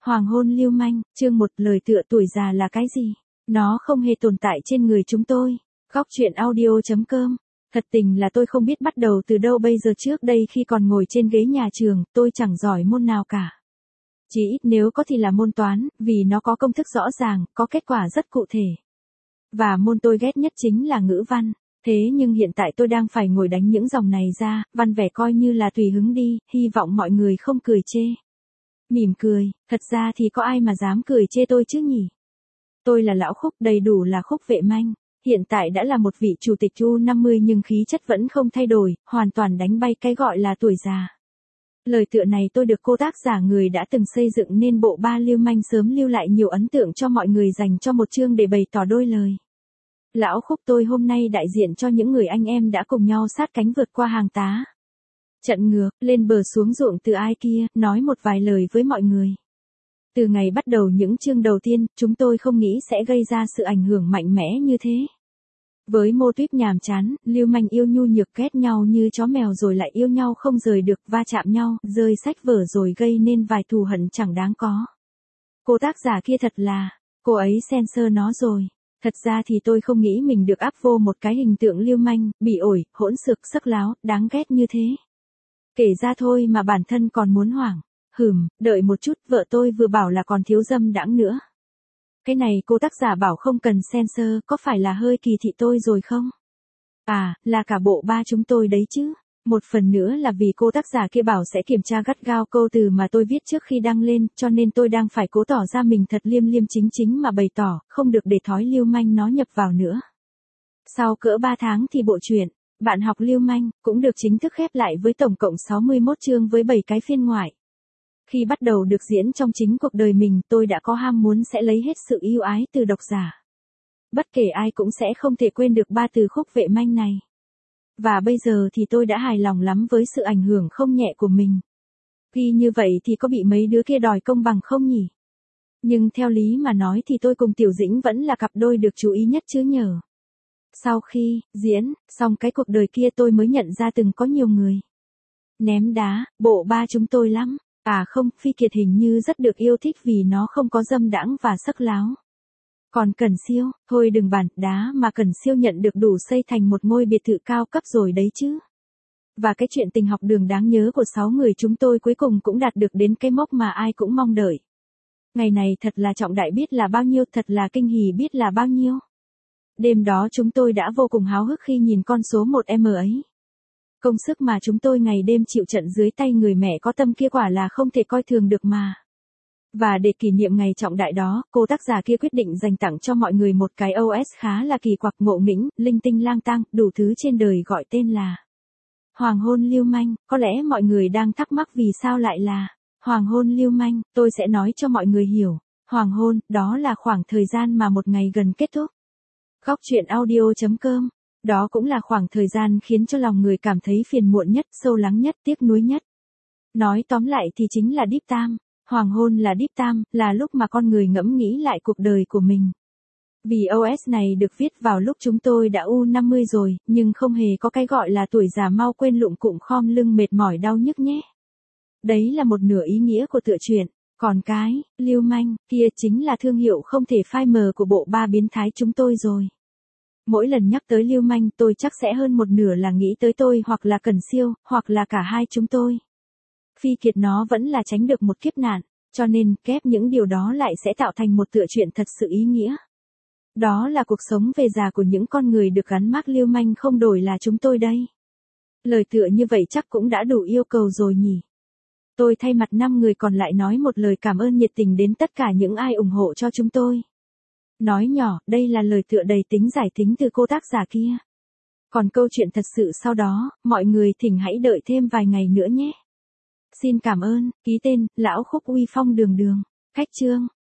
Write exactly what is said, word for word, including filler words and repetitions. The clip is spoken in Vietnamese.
Hoàng hôn lưu manh, chương một lời tựa tuổi già là cái gì? Nó không hề tồn tại trên người chúng tôi. Góc truyện audio chấm com. Thật tình là tôi không biết bắt đầu từ đâu bây giờ. Trước đây khi còn ngồi trên ghế nhà trường, tôi chẳng giỏi môn nào cả. Chỉ ít nếu có thì là môn toán, vì nó có công thức rõ ràng, có kết quả rất cụ thể. Và môn tôi ghét nhất chính là ngữ văn. Thế nhưng hiện tại tôi đang phải ngồi đánh những dòng này ra, văn vẻ coi như là tùy hứng đi, hy vọng mọi người không cười chê. Mỉm cười, thật ra thì có ai mà dám cười chê tôi chứ nhỉ? Tôi là lão Khúc, đầy đủ là Khúc Vệ Manh. Hiện tại đã là một vị chủ tịch U năm mươi nhưng khí chất vẫn không thay đổi, hoàn toàn đánh bay cái gọi là tuổi già. Lời tựa này tôi được cô tác giả người đã từng xây dựng nên bộ ba lưu manh sớm lưu lại nhiều ấn tượng cho mọi người dành cho một chương để bày tỏ đôi lời. Lão Khúc tôi hôm nay đại diện cho những người anh em đã cùng nhau sát cánh vượt qua hàng tá. Trận ngược, lên bờ xuống ruộng từ ai kia, nói một vài lời với mọi người. Từ ngày bắt đầu những chương đầu tiên, chúng tôi không nghĩ sẽ gây ra sự ảnh hưởng mạnh mẽ như thế. Với mô típ nhàm chán, lưu manh yêu nhu nhược ghét nhau như chó mèo rồi lại yêu nhau không rời được, va chạm nhau, rơi sách vở rồi gây nên vài thù hận chẳng đáng có. Cô tác giả kia thật là, cô ấy censor nó rồi. Thật ra thì tôi không nghĩ mình được áp vô một cái hình tượng lưu manh, bị ổi, hỗn xược, sắc láo, đáng ghét như thế. Kể ra thôi mà bản thân còn muốn hoảng. Hừm, đợi một chút, vợ tôi vừa bảo là còn thiếu dâm đãng nữa. Cái này cô tác giả bảo không cần censor, có phải là hơi kỳ thị tôi rồi không? À, là cả bộ ba chúng tôi đấy chứ. Một phần nữa là vì cô tác giả kia bảo sẽ kiểm tra gắt gao câu từ mà tôi viết trước khi đăng lên, cho nên tôi đang phải cố tỏ ra mình thật liêm liêm chính chính mà bày tỏ, không được để thói lưu manh nó nhập vào nữa. Sau cỡ ba tháng thì bộ truyện Bạn học lưu manh cũng được chính thức khép lại với tổng cộng sáu mươi mốt chương với bảy cái phiên ngoại. Khi bắt đầu được diễn trong chính cuộc đời mình, tôi đã có ham muốn sẽ lấy hết sự yêu ái từ độc giả. Bất kể ai cũng sẽ không thể quên được ba từ Khúc Vệ Manh này. Và bây giờ thì tôi đã hài lòng lắm với sự ảnh hưởng không nhẹ của mình. Vì như vậy thì có bị mấy đứa kia đòi công bằng không nhỉ? Nhưng theo lý mà nói thì tôi cùng Tiểu Dĩnh vẫn là cặp đôi được chú ý nhất chứ nhờ. Sau khi diễn xong cái cuộc đời kia tôi mới nhận ra từng có nhiều người ném đá bộ ba chúng tôi lắm. À không, Phi Kiệt hình như rất được yêu thích vì nó không có dâm đãng và sắc láo. Còn Cẩn Siêu, thôi đừng bàn, đá mà Cẩn Siêu nhận được đủ xây thành một ngôi biệt thự cao cấp rồi đấy chứ. Và cái chuyện tình học đường đáng nhớ của sáu người chúng tôi cuối cùng cũng đạt được đến cái mốc mà ai cũng mong đợi. Ngày này thật là trọng đại biết là bao nhiêu, thật là kinh hỉ biết là bao nhiêu. Đêm đó chúng tôi đã vô cùng háo hức khi nhìn con số một em ấy. Công sức mà chúng tôi ngày đêm chịu trận dưới tay người mẹ có tâm kia quả là không thể coi thường được mà. Và để kỷ niệm ngày trọng đại đó, cô tác giả kia quyết định dành tặng cho mọi người một cái o ét khá là kỳ quặc, ngộ nghĩnh, linh tinh lang tang, đủ thứ trên đời gọi tên là Hoàng hôn lưu manh. Có lẽ mọi người đang thắc mắc vì sao lại là Hoàng hôn lưu manh, tôi sẽ nói cho mọi người hiểu. Hoàng hôn, đó là khoảng thời gian mà một ngày gần kết thúc. Góc truyện audio chấm com. Đó cũng là khoảng thời gian khiến cho lòng người cảm thấy phiền muộn nhất, sâu lắng nhất, tiếc nuối nhất. Nói tóm lại thì chính là deep time. Hoàng hôn là deep time, là lúc mà con người ngẫm nghĩ lại cuộc đời của mình. Vì o ét này được viết vào lúc chúng tôi đã U năm mươi rồi, nhưng không hề có cái gọi là tuổi già mau quên lụm cụm khom lưng mệt mỏi đau nhức nhé. Đấy là một nửa ý nghĩa của tựa truyện. Còn cái, lưu manh, kia chính là thương hiệu không thể phai mờ của bộ ba biến thái chúng tôi rồi. Mỗi lần nhắc tới lưu manh tôi chắc sẽ hơn một nửa là nghĩ tới tôi hoặc là Cẩn Siêu, hoặc là cả hai chúng tôi. Phi Kiệt nó vẫn là tránh được một kiếp nạn, cho nên kép những điều đó lại sẽ tạo thành một tựa truyện thật sự ý nghĩa. Đó là cuộc sống về già của những con người được gắn mác lưu manh không đổi là chúng tôi đây. Lời tựa như vậy chắc cũng đã đủ yêu cầu rồi nhỉ. Tôi thay mặt năm người còn lại nói một lời cảm ơn nhiệt tình đến tất cả những ai ủng hộ cho chúng tôi. Nói nhỏ, đây là lời tựa đầy tính giải tính từ cô tác giả kia. Còn câu chuyện thật sự sau đó, mọi người thỉnh hãy đợi thêm vài ngày nữa nhé. Xin cảm ơn, ký tên, Lão Khúc uy phong đường đường. Khách chương.